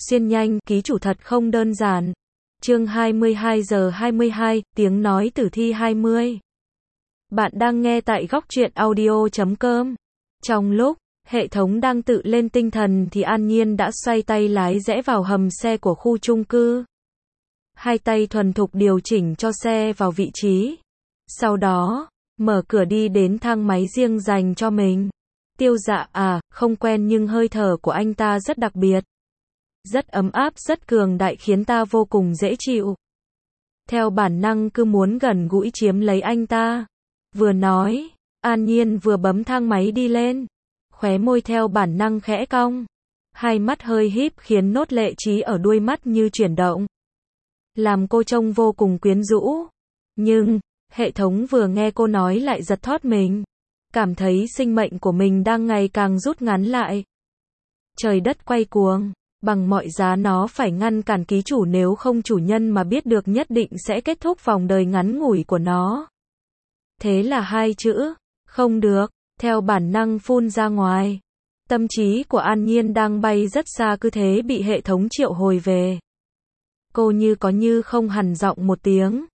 Xuyên nhanh, ký chủ thật không đơn giản. Chương 22 giờ 22, tiếng nói tử thi 20. Bạn đang nghe tại góc truyện audio.com. Trong lúc hệ thống đang tự lên tinh thần thì An Nhiên đã xoay tay lái rẽ vào hầm xe của khu chung cư. Hai tay thuần thục điều chỉnh cho xe vào vị trí. Sau đó, mở cửa đi đến thang máy riêng dành cho mình. Tiêu Dạ không quen nhưng hơi thở của anh ta rất đặc biệt. Rất ấm áp, rất cường đại khiến ta vô cùng dễ chịu. Theo bản năng cứ muốn gần gũi chiếm lấy anh ta. Vừa nói, An Nhiên vừa bấm thang máy đi lên. Khóe môi theo bản năng khẽ cong. Hai mắt hơi híp khiến nốt lệ trí ở đuôi mắt như chuyển động. Làm cô trông vô cùng quyến rũ. Nhưng, hệ thống vừa nghe cô nói lại giật thót mình. Cảm thấy sinh mệnh của mình đang ngày càng rút ngắn lại. Trời đất quay cuồng. Bằng mọi giá nó phải ngăn cản ký chủ, nếu không chủ nhân mà biết được nhất định sẽ kết thúc vòng đời ngắn ngủi của nó. Thế là hai chữ, không được, theo bản năng phun ra ngoài. Tâm trí của An Nhiên đang bay rất xa cứ thế bị hệ thống triệu hồi về. Cô như có như không hằn giọng một tiếng.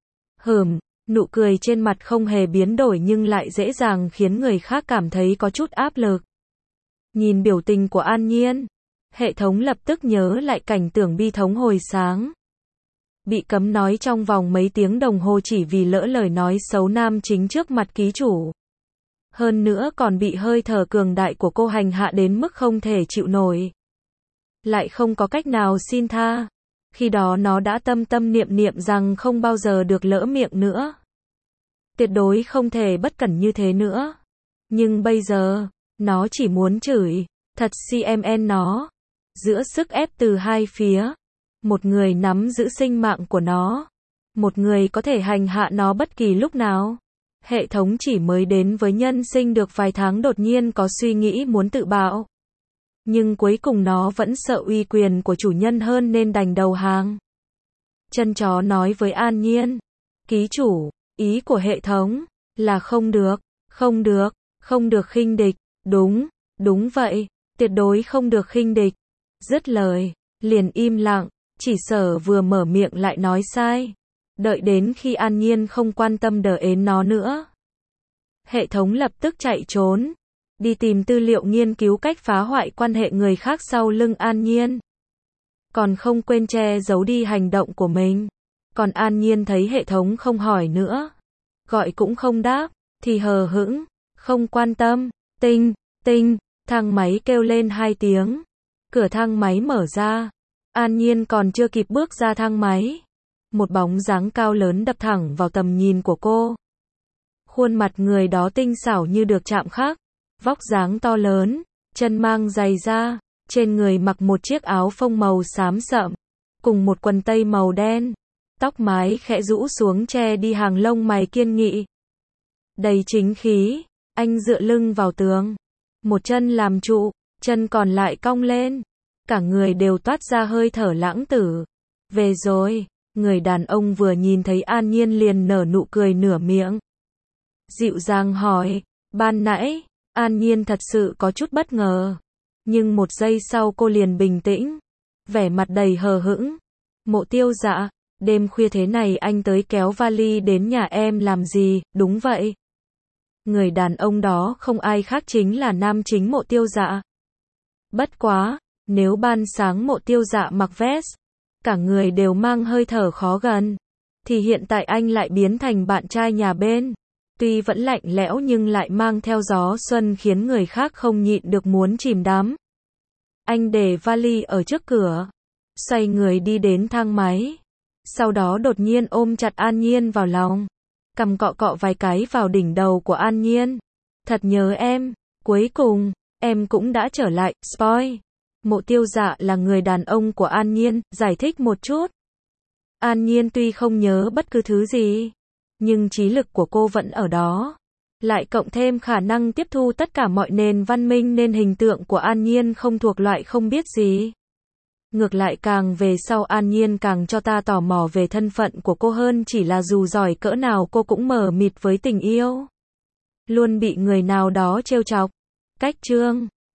Nụ cười trên mặt không hề biến đổi nhưng lại dễ dàng khiến người khác cảm thấy có chút áp lực. Nhìn biểu tình của An Nhiên, hệ thống lập tức nhớ lại cảnh tượng bi thống hồi sáng. Bị cấm nói trong vòng mấy tiếng đồng hồ chỉ vì lỡ lời nói xấu nam chính trước mặt ký chủ. Hơn nữa còn bị hơi thở cường đại của cô hành hạ đến mức không thể chịu nổi. Lại không có cách nào xin tha. Khi đó nó đã tâm tâm niệm niệm rằng không bao giờ được lỡ miệng nữa. Tuyệt đối không thể bất cẩn như thế nữa. Nhưng bây giờ, nó chỉ muốn chửi, thật CMN nó. Giữa sức ép từ hai phía. Một người nắm giữ sinh mạng của nó. Một người có thể hành hạ nó bất kỳ lúc nào. Hệ thống chỉ mới đến với nhân sinh được vài tháng đột nhiên có suy nghĩ muốn tự bạo. Nhưng cuối cùng nó vẫn sợ uy quyền của chủ nhân hơn nên đành đầu hàng. Chân chó nói với An Nhiên. Ký chủ, ý của hệ thống là không được, không được khinh địch. Đúng vậy, tuyệt đối không được khinh địch. Dứt lời, liền im lặng, chỉ sợ vừa mở miệng lại nói sai. Đợi đến khi An Nhiên không quan tâm đờ ến nó nữa. Hệ thống lập tức chạy trốn, đi tìm tư liệu nghiên cứu cách phá hoại quan hệ người khác sau lưng An Nhiên. Còn không quên che giấu đi hành động của mình. Còn An Nhiên thấy hệ thống không hỏi nữa, gọi cũng không đáp, thì hờ hững, không quan tâm. Tinh, thang máy kêu lên 2 tiếng. Cửa thang máy mở ra. An Nhiên còn chưa kịp bước ra thang máy. Một bóng dáng cao lớn đập thẳng vào tầm nhìn của cô. Khuôn mặt người đó tinh xảo như được chạm khắc. Vóc dáng to lớn, chân mang giày da, trên người mặc một chiếc áo phông màu xám sậm, cùng một quần tây màu đen. Tóc mái khẽ rũ xuống che đi hàng lông mày kiên nghị. Đầy chính khí, anh dựa lưng vào tường. Một chân làm trụ, chân còn lại cong lên. Cả người đều toát ra hơi thở lãng tử. Về rồi, người đàn ông vừa nhìn thấy An Nhiên liền nở nụ cười nửa miệng. Dịu dàng hỏi, ban nãy, An Nhiên thật sự có chút bất ngờ. Nhưng một giây sau cô liền bình tĩnh. Vẻ mặt đầy hờ hững. Mộ Tiêu Dạ, đêm khuya thế này anh tới kéo vali đến nhà em làm gì? Đúng vậy. Người đàn ông đó không ai khác chính là nam chính Mộ Tiêu Dạ. Bất quá, nếu ban sáng Mộ Tiêu Dạ mặc vest, cả người đều mang hơi thở khó gần, thì hiện tại anh lại biến thành bạn trai nhà bên. Tuy vẫn lạnh lẽo nhưng lại mang theo gió xuân khiến người khác không nhịn được muốn chìm đắm. Anh để vali ở trước cửa, xoay người đi đến thang máy. Sau đó đột nhiên ôm chặt An Nhiên vào lòng. Cằm cọ cọ vài cái vào đỉnh đầu của An Nhiên. Thật nhớ em, cuối cùng, em cũng đã trở lại, spoil. Mộ Tiêu Dạ là người đàn ông của An Nhiên, giải thích một chút. An Nhiên tuy không nhớ bất cứ thứ gì, nhưng trí lực của cô vẫn ở đó. Lại cộng thêm khả năng tiếp thu tất cả mọi nền văn minh nên hình tượng của An Nhiên không thuộc loại không biết gì. Ngược lại càng về sau An Nhiên càng cho ta tò mò về thân phận của cô hơn, chỉ là dù giỏi cỡ nào cô cũng mờ mịt với tình yêu. Luôn bị người nào đó trêu chọc. Cách chương